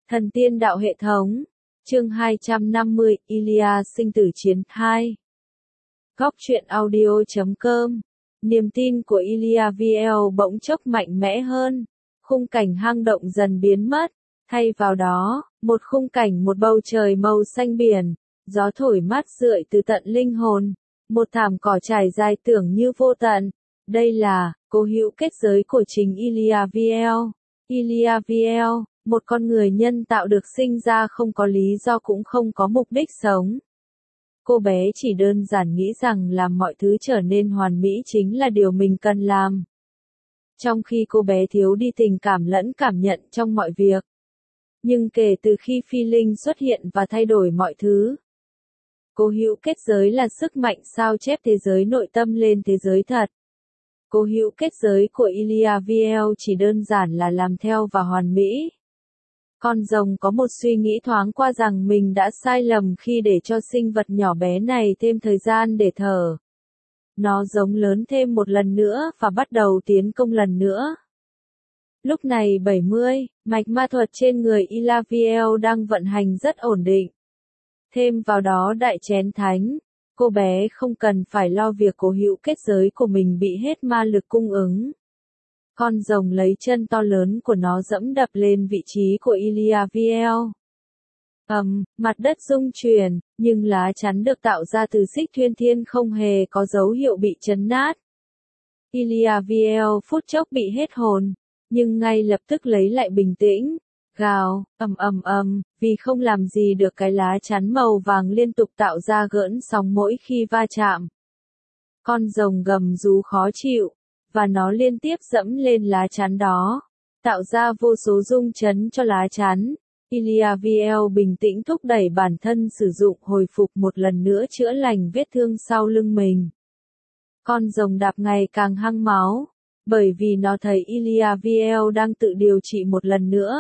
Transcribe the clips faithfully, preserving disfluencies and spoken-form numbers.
Thần tiên đạo hệ thống. Chương hai trăm năm mươi, Iliad sinh tử chiến hai. Góc truyện audio chấm com. Niềm tin của Iliad vê lờ bỗng chốc mạnh mẽ hơn. Khung cảnh hang động dần biến mất. Thay vào đó, một khung cảnh một bầu trời màu xanh biển. Gió thổi mát rượi từ tận linh hồn. Một thảm cỏ trải dài tưởng như vô tận. Đây là cố hữu kết giới của chính Iliad vê lờ. Iliad vê lờ, một con người nhân tạo được sinh ra không có lý do cũng không có mục đích sống. Cô bé chỉ đơn giản nghĩ rằng làm mọi thứ trở nên hoàn mỹ chính là điều mình cần làm. Trong khi cô bé thiếu đi tình cảm lẫn cảm nhận trong mọi việc. Nhưng kể từ khi phi linh xuất hiện và thay đổi mọi thứ, cố hữu kết giới là sức mạnh sao chép thế giới nội tâm lên thế giới thật. Cố hữu kết giới của Iliad vê lờ chỉ đơn giản là làm theo và hoàn mỹ. Con rồng có một suy nghĩ thoáng qua rằng mình đã sai lầm khi để cho sinh vật nhỏ bé này thêm thời gian để thở. Nó giống lớn thêm một lần nữa và bắt đầu tiến công lần nữa. Lúc này bảy mươi, mạch ma thuật trên người Iliad vê lờ đang vận hành rất ổn định. Thêm vào đó đại chén thánh, cô bé không cần phải lo việc cố hữu kết giới của mình bị hết ma lực cung ứng. Con rồng lấy chân to lớn của nó dẫm đập lên vị trí của Iliad vê lờ. Ầm, um, mặt đất rung chuyển, nhưng lá chắn được tạo ra từ xích thuyên thiên không hề có dấu hiệu bị chấn nát. Iliad vê lờ phút chốc bị hết hồn, nhưng ngay lập tức lấy lại bình tĩnh. Gào, ầm ầm ầm, vì không làm gì được cái lá chắn màu vàng liên tục tạo ra gợn sóng mỗi khi va chạm. Con rồng gầm rú khó chịu, và nó liên tiếp dẫm lên lá chắn đó, tạo ra vô số rung chấn cho lá chắn. Iliad vê lờ bình tĩnh thúc đẩy bản thân sử dụng hồi phục một lần nữa chữa lành vết thương sau lưng mình. Con rồng đạp ngày càng hăng máu, bởi vì nó thấy Iliad vê lờ đang tự điều trị một lần nữa.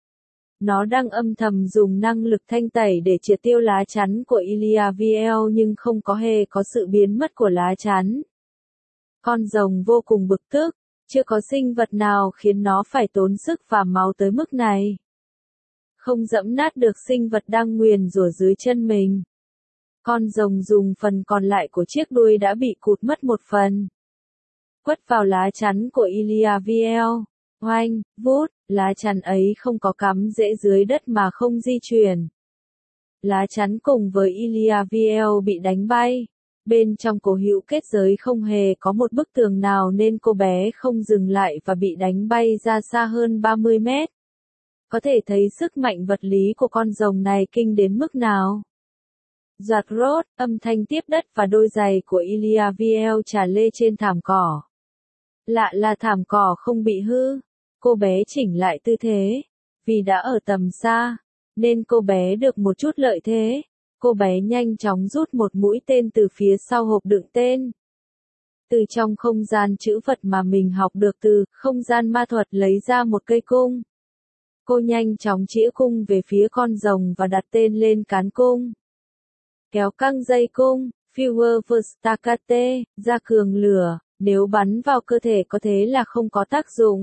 Nó đang âm thầm dùng năng lực thanh tẩy để triệt tiêu lá chắn của Iliad vê lờ nhưng không có hề có sự biến mất của lá chắn. Con rồng vô cùng bực tức, chưa có sinh vật nào khiến nó phải tốn sức và máu tới mức này. Không dẫm nát được sinh vật đang nguyền rủa dưới chân mình. Con rồng dùng phần còn lại của chiếc đuôi đã bị cụt mất một phần. Quất vào lá chắn của Iliad vê lờ. Oanh, vút, lá chắn ấy không có cắm rễ dưới đất mà không di chuyển. Lá chắn cùng với Iliad vê lờ bị đánh bay. Bên trong cố hữu kết giới không hề có một bức tường nào nên cô bé không dừng lại và bị đánh bay ra xa hơn ba mươi mét. Có thể thấy sức mạnh vật lý của con rồng này kinh đến mức nào. Giọt rốt, âm thanh tiếp đất và đôi giày của Iliad vê lờ trà lê trên thảm cỏ. Lạ là thảm cỏ không bị hư. Cô bé chỉnh lại tư thế. Vì đã ở tầm xa, nên cô bé được một chút lợi thế. Cô bé nhanh chóng rút một mũi tên từ phía sau hộp đựng tên. Từ trong không gian chữ vật mà mình học được từ không gian ma thuật lấy ra một cây cung. Cô nhanh chóng chĩa cung về phía con rồng và đặt tên lên cán cung. Kéo căng dây cung, Feuer Verstacate, ra cường lửa, nếu bắn vào cơ thể có thế là không có tác dụng.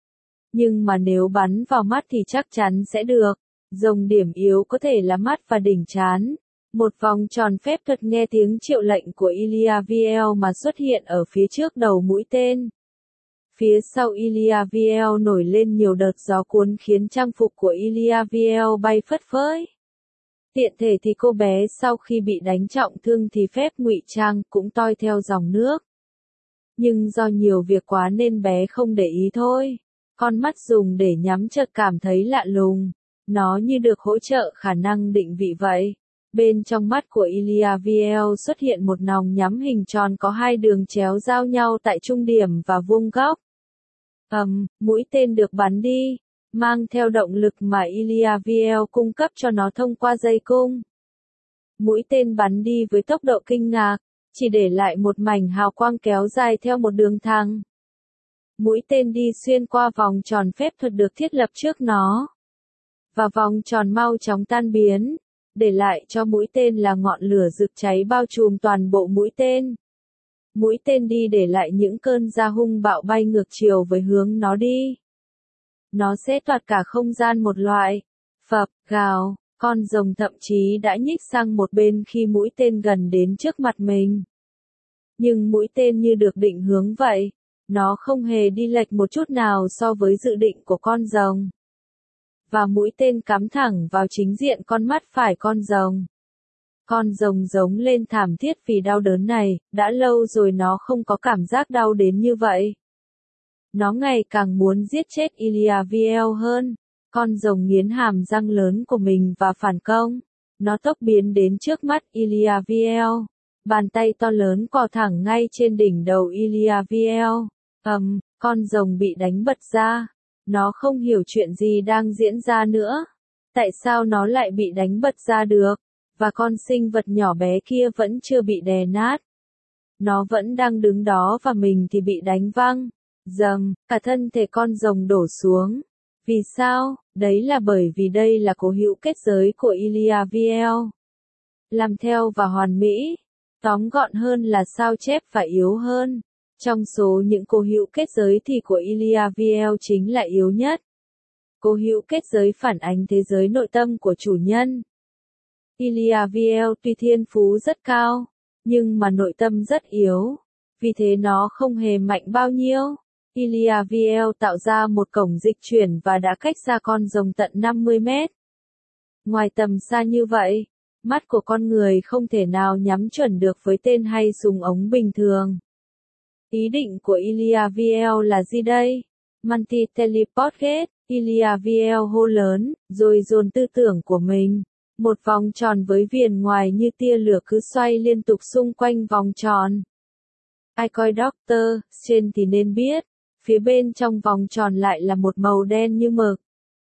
Nhưng mà nếu bắn vào mắt thì chắc chắn sẽ được. Rồng điểm yếu có thể là mắt và đỉnh trán. Một vòng tròn phép thuật nghe tiếng triệu lệnh của Iliad vê lờ mà xuất hiện ở phía trước đầu mũi tên. Phía sau Iliad vê lờ nổi lên nhiều đợt gió cuốn khiến trang phục của Iliad vê lờ bay phất phới. Tiện thể thì cô bé sau khi bị đánh trọng thương thì phép ngụy trang cũng toi theo dòng nước. Nhưng do nhiều việc quá nên bé không để ý thôi. Con mắt dùng để nhắm chợt cảm thấy lạ lùng. Nó như được hỗ trợ khả năng định vị vậy. Bên trong mắt của Iliad vê lờ xuất hiện một nòng nhắm hình tròn có hai đường chéo giao nhau tại trung điểm và vuông góc. Ầm, um, mũi tên được bắn đi, mang theo động lực mà Iliad vê lờ cung cấp cho nó thông qua dây cung. Mũi tên bắn đi với tốc độ kinh ngạc, chỉ để lại một mảnh hào quang kéo dài theo một đường thẳng. Mũi tên đi xuyên qua vòng tròn phép thuật được thiết lập trước nó. Và vòng tròn mau chóng tan biến, để lại cho mũi tên là ngọn lửa rực cháy bao trùm toàn bộ mũi tên. Mũi tên đi để lại những cơn ra hung bạo bay ngược chiều với hướng nó đi. Nó sẽ toạt cả không gian một loại. Phập, gào, con rồng thậm chí đã nhích sang một bên khi mũi tên gần đến trước mặt mình. Nhưng mũi tên như được định hướng vậy, nó không hề đi lệch một chút nào so với dự định của con rồng. Và mũi tên cắm thẳng vào chính diện con mắt phải con rồng. Con rồng giống lên thảm thiết vì đau đớn này, đã lâu rồi nó không có cảm giác đau đến như vậy. Nó ngày càng muốn giết chết Iliaviel hơn. Con rồng nghiến hàm răng lớn của mình và phản công. Nó tốc biến đến trước mắt Iliaviel. Bàn tay to lớn cò thẳng ngay trên đỉnh đầu Iliaviel. Ầm, um, con rồng bị đánh bật ra. Nó không hiểu chuyện gì đang diễn ra nữa. Tại sao nó lại bị đánh bật ra được? Và con sinh vật nhỏ bé kia vẫn chưa bị đè nát. Nó vẫn đang đứng đó và mình thì bị đánh văng. Dầm, cả thân thể con rồng đổ xuống. Vì sao? Đấy là bởi vì đây là cố hữu kết giới của Iliaviel. Làm theo và hoàn mỹ. Tóm gọn hơn là sao chép và yếu hơn. Trong số những cố hữu kết giới thì của Iliaviel chính là yếu nhất. Cố hữu kết giới phản ánh thế giới nội tâm của chủ nhân. Iliaviel tuy thiên phú rất cao, nhưng mà nội tâm rất yếu. Vì thế nó không hề mạnh bao nhiêu. Iliaviel tạo ra một cổng dịch chuyển và đã cách xa con rồng tận năm mươi mét. Ngoài tầm xa như vậy, mắt của con người không thể nào nhắm chuẩn được với tên hay súng ống bình thường. Ý định của Iliaviel là gì đây? Manti teleportgate, Iliaviel hô lớn, rồi dồn tư tưởng của mình. Một vòng tròn với viền ngoài như tia lửa cứ xoay liên tục xung quanh vòng tròn. Ai coi Doctor Strange thì nên biết, phía bên trong vòng tròn lại là một màu đen như mực.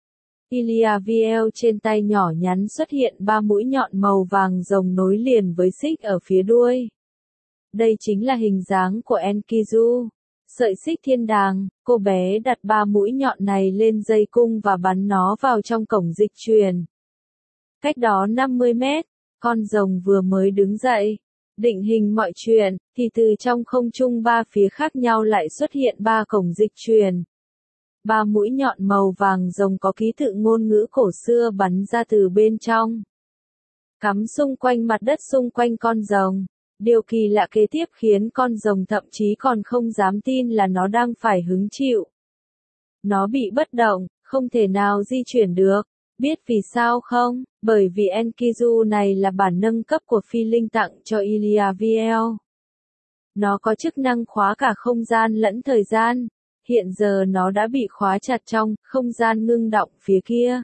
Iliaviel trên tay nhỏ nhắn xuất hiện ba mũi nhọn màu vàng rồng nối liền với xích ở phía đuôi. Đây chính là hình dáng của Enkidu, sợi xích thiên đàng. Cô bé đặt ba mũi nhọn này lên dây cung và bắn nó vào trong cổng dịch truyền. Cách đó năm mươi mét, con rồng vừa mới đứng dậy, định hình mọi chuyện, thì từ trong không trung ba phía khác nhau lại xuất hiện ba cổng dịch truyền. Ba mũi nhọn màu vàng rồng có ký tự ngôn ngữ cổ xưa bắn ra từ bên trong. Cắm xung quanh mặt đất xung quanh con rồng. Điều kỳ lạ kế tiếp khiến con rồng thậm chí còn không dám tin là nó đang phải hứng chịu. Nó bị bất động, không thể nào di chuyển được. Biết vì sao không? Bởi vì Enkidu này là bản nâng cấp của phi linh tặng cho Iliaviel. Nó có chức năng khóa cả không gian lẫn thời gian. Hiện giờ nó đã bị khóa chặt trong không gian ngưng đọng phía kia.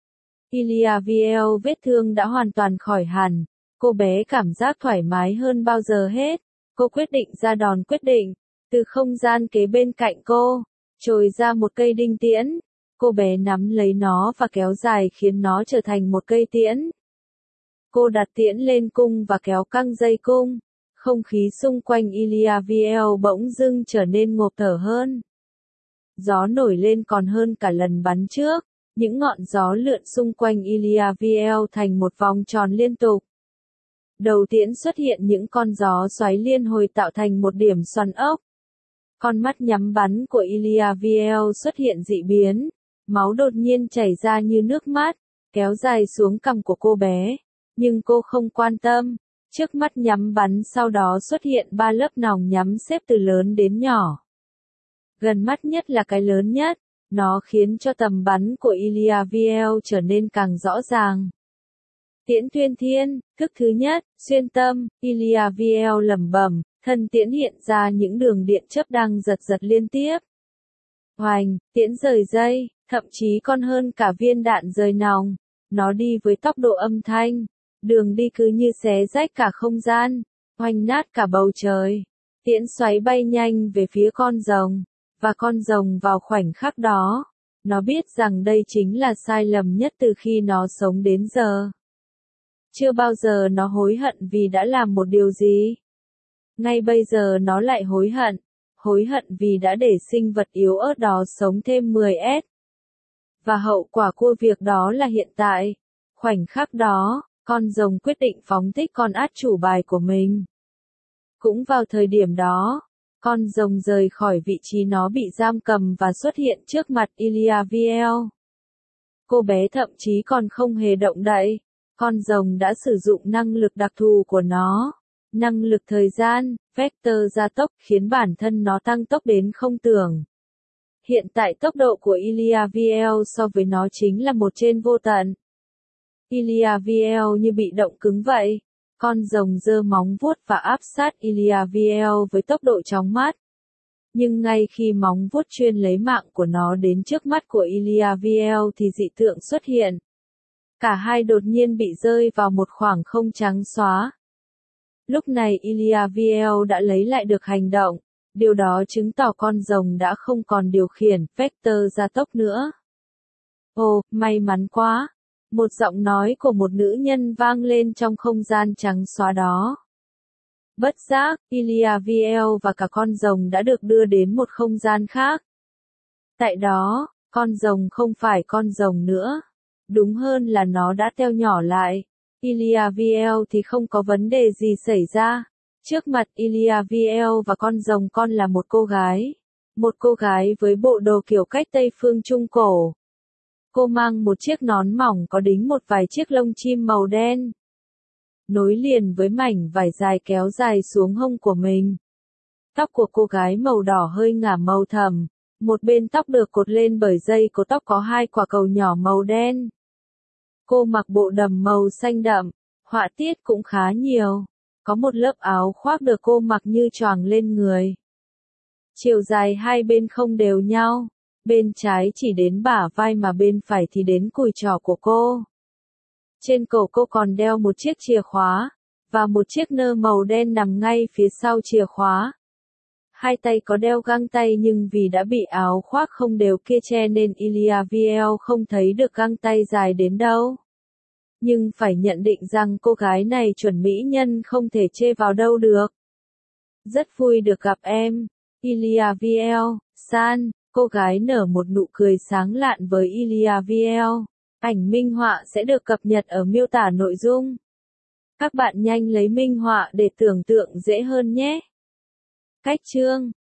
Iliaviel vết thương đã hoàn toàn khỏi hẳn. Cô bé cảm giác thoải mái hơn bao giờ hết. Cô quyết định ra đòn quyết định. Từ không gian kế bên cạnh cô, trồi ra một cây đinh tiễn. Cô bé nắm lấy nó và kéo dài khiến nó trở thành một cây tiễn. Cô đặt tiễn lên cung và kéo căng dây cung. Không khí xung quanh Iliaviel bỗng dưng trở nên ngộp thở hơn. Gió nổi lên còn hơn cả lần bắn trước. Những ngọn gió lượn xung quanh Iliaviel thành một vòng tròn liên tục. Đầu tiễn xuất hiện những con gió xoáy liên hồi tạo thành một điểm xoắn ốc. Con mắt nhắm bắn của Iliaviel xuất hiện dị biến. Máu đột nhiên chảy ra như nước mắt, kéo dài xuống cằm của cô bé. Nhưng cô không quan tâm. Trước mắt nhắm bắn sau đó xuất hiện ba lớp nòng nhắm xếp từ lớn đến nhỏ. Gần mắt nhất là cái lớn nhất. Nó khiến cho tầm bắn của Iliaviel trở nên càng rõ ràng. Tiễn tuyên thiên, thức thứ nhất, xuyên tâm, Iliaviel lẩm bẩm, thân tiễn hiện ra những đường điện chớp đang giật giật liên tiếp. Hoành, tiễn rời dây, thậm chí còn hơn cả viên đạn rời nòng. Nó đi với tốc độ âm thanh. Đường đi cứ như xé rách cả không gian, hoành nát cả bầu trời. Tiễn xoáy bay nhanh về phía con rồng. Và con rồng vào khoảnh khắc đó, nó biết rằng đây chính là sai lầm nhất từ khi nó sống đến giờ. Chưa bao giờ nó hối hận vì đã làm một điều gì. Ngay bây giờ nó lại hối hận. Hối hận vì đã để sinh vật yếu ớt đó sống thêm mười S. Và hậu quả của việc đó là hiện tại. Khoảnh khắc đó, con rồng quyết định phóng thích con át chủ bài của mình. Cũng vào thời điểm đó, con rồng rời khỏi vị trí nó bị giam cầm và xuất hiện trước mặt Iliaviel. Cô bé thậm chí còn không hề động đậy. Con rồng đã sử dụng năng lực đặc thù của nó. Năng lực thời gian, vector gia tốc khiến bản thân nó tăng tốc đến không tưởng. Hiện tại tốc độ của Ilia vê lờ so với nó chính là một trên vô tận. Ilia vê lờ như bị động cứng vậy. Con rồng giơ móng vuốt và áp sát Ilia vê lờ với tốc độ chóng mặt. Nhưng ngay khi móng vuốt chuyên lấy mạng của nó đến trước mắt của Ilia vê lờ thì dị tượng xuất hiện. Cả hai đột nhiên bị rơi vào một khoảng không trắng xóa. Lúc này Ilia vê lờ đã lấy lại được hành động. Điều đó chứng tỏ con rồng đã không còn điều khiển vector gia tốc nữa. Ồ, may mắn quá! Một giọng nói của một nữ nhân vang lên trong không gian trắng xóa đó. Bất giác, Ilia vê lờ và cả con rồng đã được đưa đến một không gian khác. Tại đó, con rồng không phải con rồng nữa. Đúng hơn là nó đã teo nhỏ lại. Ilia vê lờ thì không có vấn đề gì xảy ra. Trước mặt Ilia vê lờ và con rồng con là một cô gái. Một cô gái với bộ đồ kiểu cách Tây phương Trung Cổ. Cô mang một chiếc nón mỏng có đính một vài chiếc lông chim màu đen. Nối liền với mảnh vải dài kéo dài xuống hông của mình. Tóc của cô gái màu đỏ hơi ngả màu thẫm. Một bên tóc được cột lên bởi dây cột tóc có hai quả cầu nhỏ màu đen. Cô mặc bộ đầm màu xanh đậm. Họa tiết cũng khá nhiều. Có một lớp áo khoác được cô mặc như choàng lên người. Chiều dài hai bên không đều nhau. Bên trái chỉ đến bả vai mà bên phải thì đến cùi trỏ của cô. Trên cổ cô còn đeo một chiếc chìa khóa, và một chiếc nơ màu đen nằm ngay phía sau chìa khóa. Hai tay có đeo găng tay nhưng vì đã bị áo khoác không đều kia che nên Ilia vê lờ không thấy được găng tay dài đến đâu. Nhưng phải nhận định rằng cô gái này chuẩn mỹ nhân không thể chê vào đâu được. Rất vui được gặp em, Ilia vê lờ, san, cô gái nở một nụ cười sáng lạn với Ilia vê lờ. Ảnh minh họa sẽ được cập nhật ở miêu tả nội dung. Các bạn nhanh lấy minh họa để tưởng tượng dễ hơn nhé. Cách chương